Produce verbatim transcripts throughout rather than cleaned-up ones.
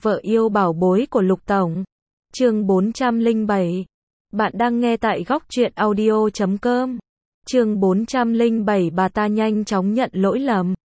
Vợ yêu bảo bối của Lục Tổng. Chương bốn trăm lẻ bảy. Bạn đang nghe tại góc truyện audio chấm com. Chương bốn trăm lẻ bảy. Bà ta nhanh chóng nhận lỗi lầm,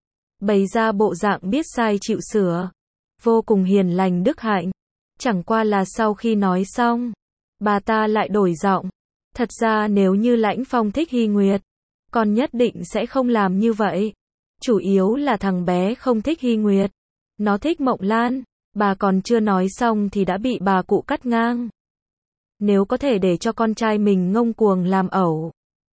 bày ra bộ dạng biết sai chịu sửa, vô cùng hiền lành đức hạnh. Chẳng qua là sau khi nói xong, bà ta lại đổi giọng. Thật ra nếu như Lãnh Phong thích Hy Nguyệt, con nhất định sẽ không làm như vậy. Chủ yếu là thằng bé không thích Hy Nguyệt, nó thích Mộng Lan. Bà còn chưa nói xong thì đã bị bà cụ cắt ngang. Nếu có thể để cho con trai mình ngông cuồng làm ẩu,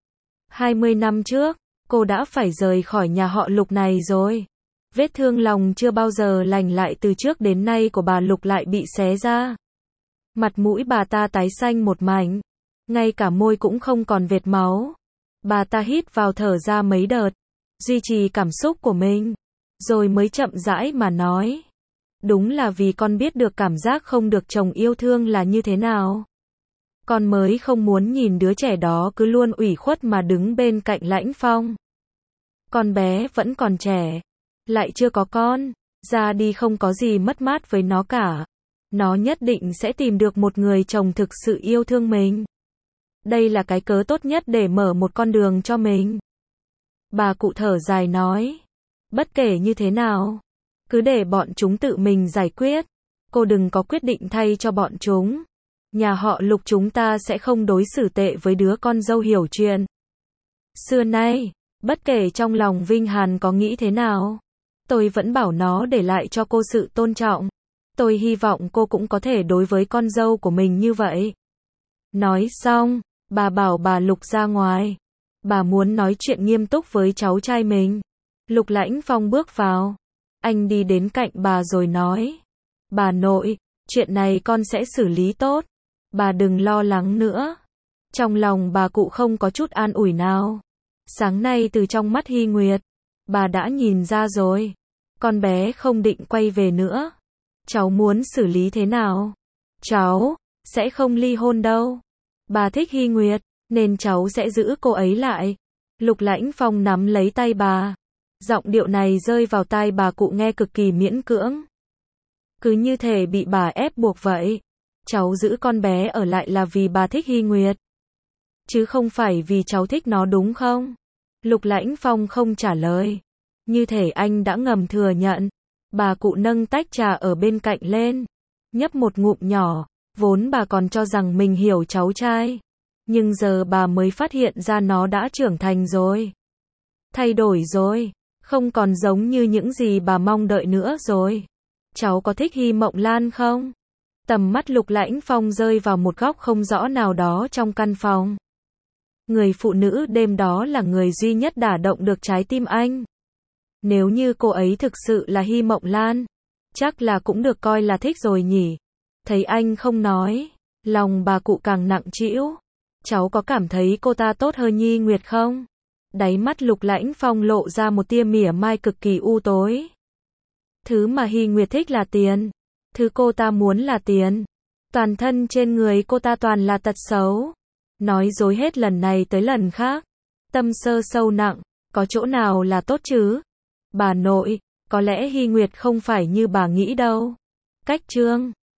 hai mươi năm trước, cô đã phải rời khỏi nhà họ Lục này rồi. Vết thương lòng chưa bao giờ lành lại từ trước đến nay của bà Lục lại bị xé ra. Mặt mũi bà ta tái xanh một mảnh, ngay cả môi cũng không còn vệt máu. Bà ta hít vào thở ra mấy đợt, duy trì cảm xúc của mình, rồi mới chậm rãi mà nói. Đúng là vì con biết được cảm giác không được chồng yêu thương là như thế nào. Con mới không muốn nhìn đứa trẻ đó cứ luôn ủy khuất mà đứng bên cạnh Lãnh Phong. Con bé vẫn còn trẻ, lại chưa có con, ra đi không có gì mất mát với nó cả. Nó nhất định sẽ tìm được một người chồng thực sự yêu thương mình. Đây là cái cớ tốt nhất để mở một con đường cho mình. Bà cụ thở dài nói. Bất kể như thế nào, cứ để bọn chúng tự mình giải quyết. Cô đừng có quyết định thay cho bọn chúng. Nhà họ Lục chúng ta sẽ không đối xử tệ với đứa con dâu hiểu chuyện. Xưa nay, bất kể trong lòng Vinh Hàn có nghĩ thế nào, tôi vẫn bảo nó để lại cho cô sự tôn trọng. Tôi hy vọng cô cũng có thể đối với con dâu của mình như vậy. Nói xong, bà bảo bà Lục ra ngoài. Bà muốn nói chuyện nghiêm túc với cháu trai mình. Lục Lãnh Phong bước vào. Anh đi đến cạnh bà rồi nói. Bà nội, chuyện này con sẽ xử lý tốt. Bà đừng lo lắng nữa. Trong lòng bà cụ không có chút an ủi nào. Sáng nay từ trong mắt Hy Nguyệt, bà đã nhìn ra rồi. Con bé không định quay về nữa. Cháu muốn xử lý thế nào? Cháu sẽ không ly hôn đâu. Bà thích Hy Nguyệt, nên cháu sẽ giữ cô ấy lại. Lục Lãnh Phong nắm lấy tay bà. Giọng điệu này rơi vào tai bà cụ nghe cực kỳ miễn cưỡng. Cứ như thể bị bà ép buộc vậy. Cháu giữ con bé ở lại là vì bà thích Hy Nguyệt, chứ không phải vì cháu thích nó đúng không? Lục Lãnh Phong không trả lời. Như thể anh đã ngầm thừa nhận. Bà cụ nâng tách trà ở bên cạnh lên, nhấp một ngụm nhỏ. Vốn bà còn cho rằng mình hiểu cháu trai, nhưng giờ bà mới phát hiện ra nó đã trưởng thành rồi. Thay đổi rồi, không còn giống như những gì bà mong đợi nữa rồi. Cháu có thích Hy Mộng Lan không? Tầm mắt Lục Lãnh Phong rơi vào một góc không rõ nào đó trong căn phòng. Người phụ nữ đêm đó là người duy nhất đả động được trái tim anh. Nếu như cô ấy thực sự là Hy Mộng Lan, chắc là cũng được coi là thích rồi nhỉ. Thấy anh không nói, lòng bà cụ càng nặng trĩu. Cháu có cảm thấy cô ta tốt hơn Nhi Nguyệt không? Đáy mắt Lục Lãnh Phong lộ ra một tia mỉa mai cực kỳ u tối. Thứ mà Hy Nguyệt thích là tiền. Thứ cô ta muốn là tiền. Toàn thân trên người cô ta toàn là tật xấu. Nói dối hết lần này tới lần khác. Tâm sơ sâu nặng, có chỗ nào là tốt chứ? Bà nội, có lẽ Hy Nguyệt không phải như bà nghĩ đâu. Cách chương